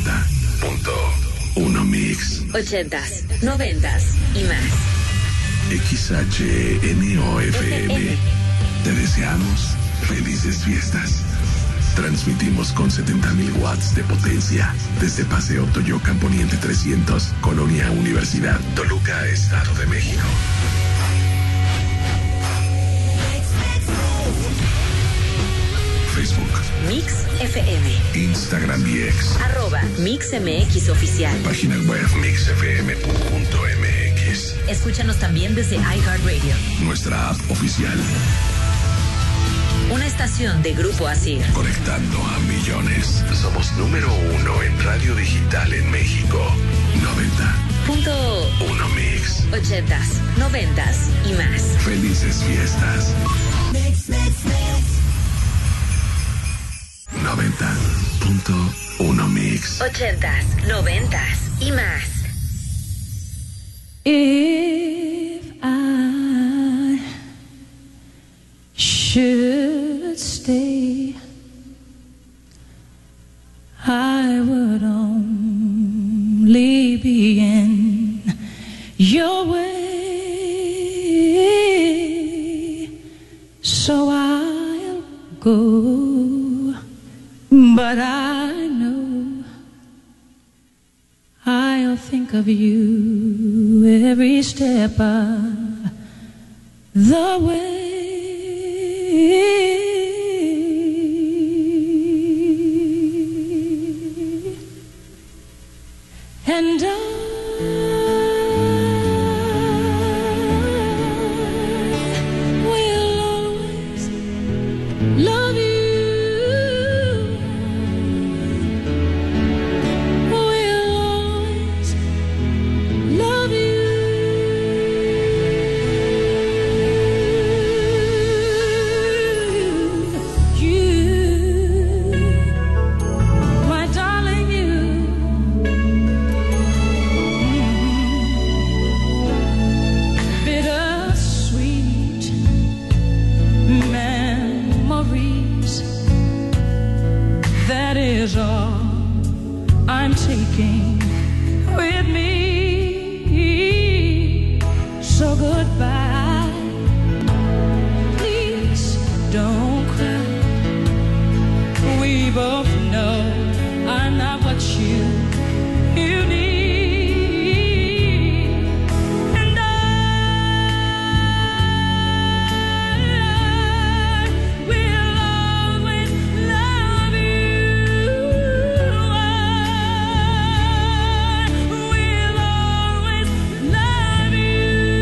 90.1 Mix. 80s, 90s y más. XHNOFM. Te deseamos felices fiestas. Transmitimos con 70.000 watts de potencia desde Paseo Toyocan Poniente 300, Colonia Universidad, Toluca, Estado de México. Facebook, Mix FM. Instagram y X. @MixMX Oficial. Página web mixfm.mx. Escúchanos también desde iHeartRadio. Nuestra app oficial. Una estación de Grupo Asir. Conectando a millones. Somos número 1 en radio digital en México. 90.1 Mix. 80s, 90s y más. Felices fiestas. 90.1 Mix. 80s, 90s y más. If I should stay, I would only be in your way, so I'll go, but I know I'll think of you every step of the way. And I will always love you. Will always love you. My darling, bittersweet memories. That is all I'm taking with me. So goodbye. Please don't cry. We both know I'm not what you need. And I will always love you. I will always love you.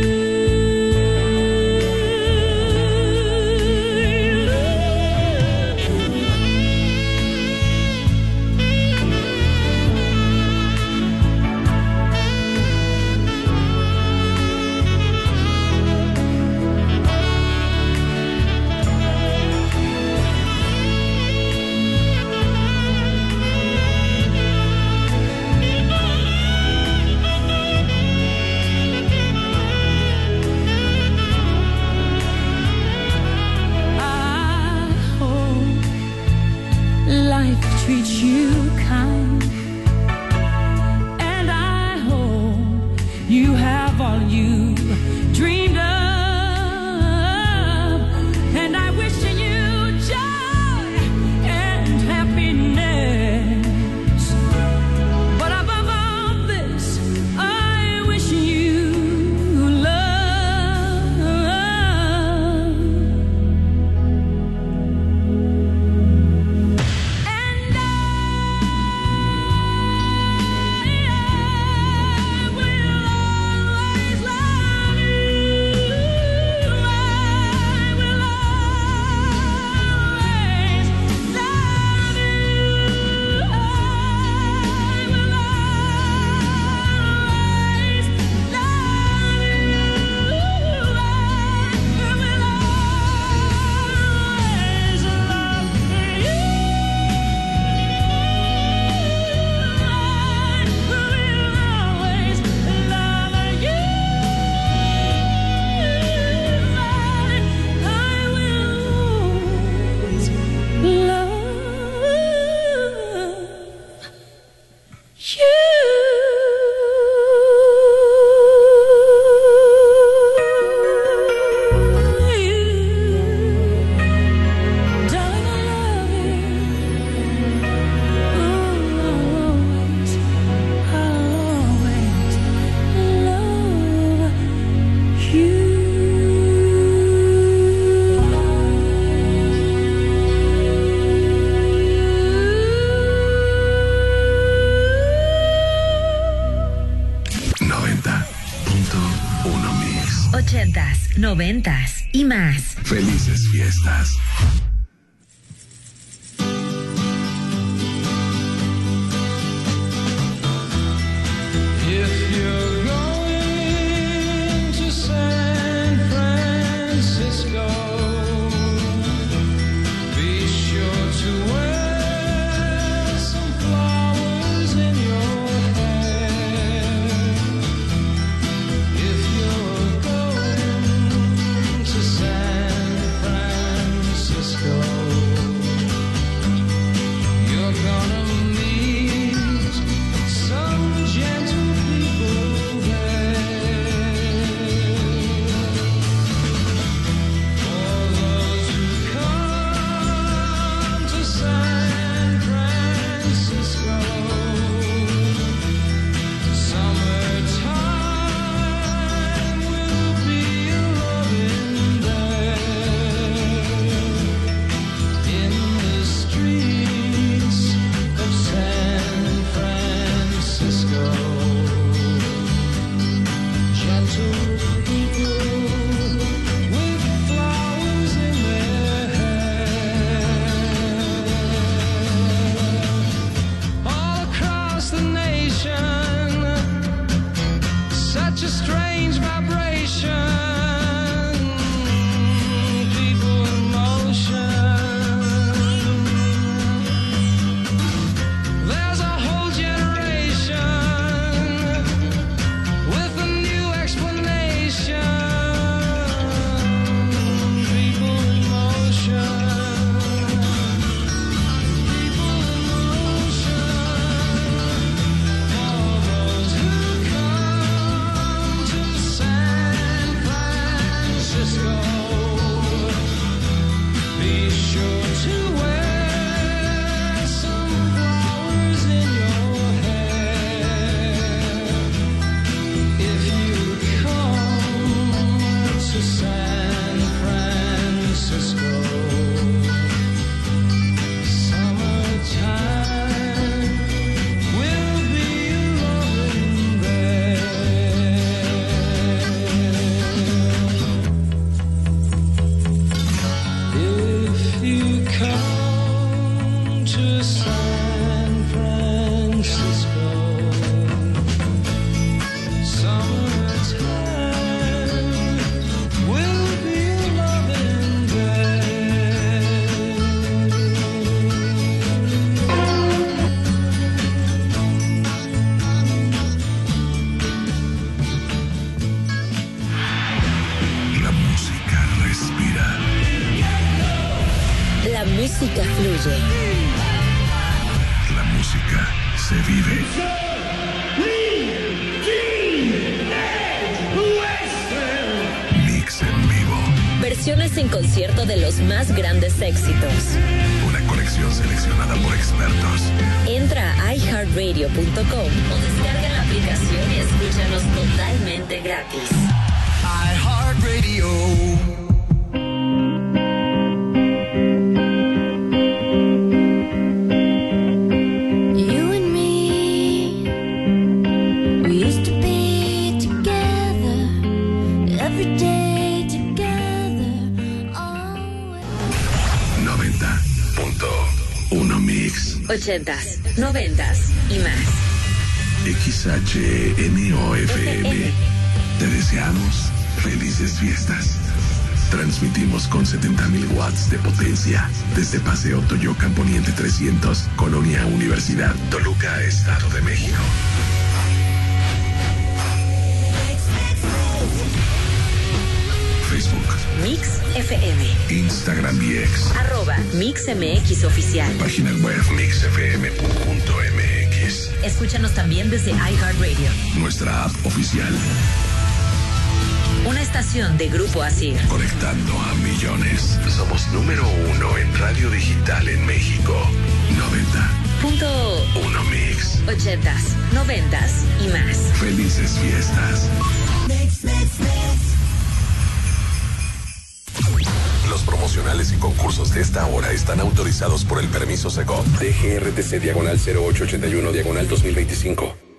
I hope life treats you kind, and I hope you have all you dreamed of, and I wish you joy and happiness. But above all this, I wish you love. And I noventas y más. Felices fiestas. La música se vive. Mix en vivo. Versiones en concierto de los más grandes éxitos. Una colección seleccionada por expertos. Entra a iHeartRadio.com o descarga la aplicación y escúchanos totalmente gratis. iHeartRadio. Ochentas, noventas y más. XHNOFM. Te deseamos felices fiestas. Transmitimos con 70,000 watts de potencia desde Paseo Toyocan Poniente 300, Colonia Universidad, Toluca, Estado de México. Facebook Mix FM. Instagram VX. @MixMX Oficial. Página web mixfm.mx. Escúchanos también desde iHeartRadio. Nuestra app oficial. Una estación de Grupo Asir. Conectando a millones. Somos número 1 en radio digital en México. 90.1 Mix. 80s, 90s y más. Felices fiestas. Los promocionales y concursos de esta hora están autorizados por el permiso Segov. DGRTC /0881/2025.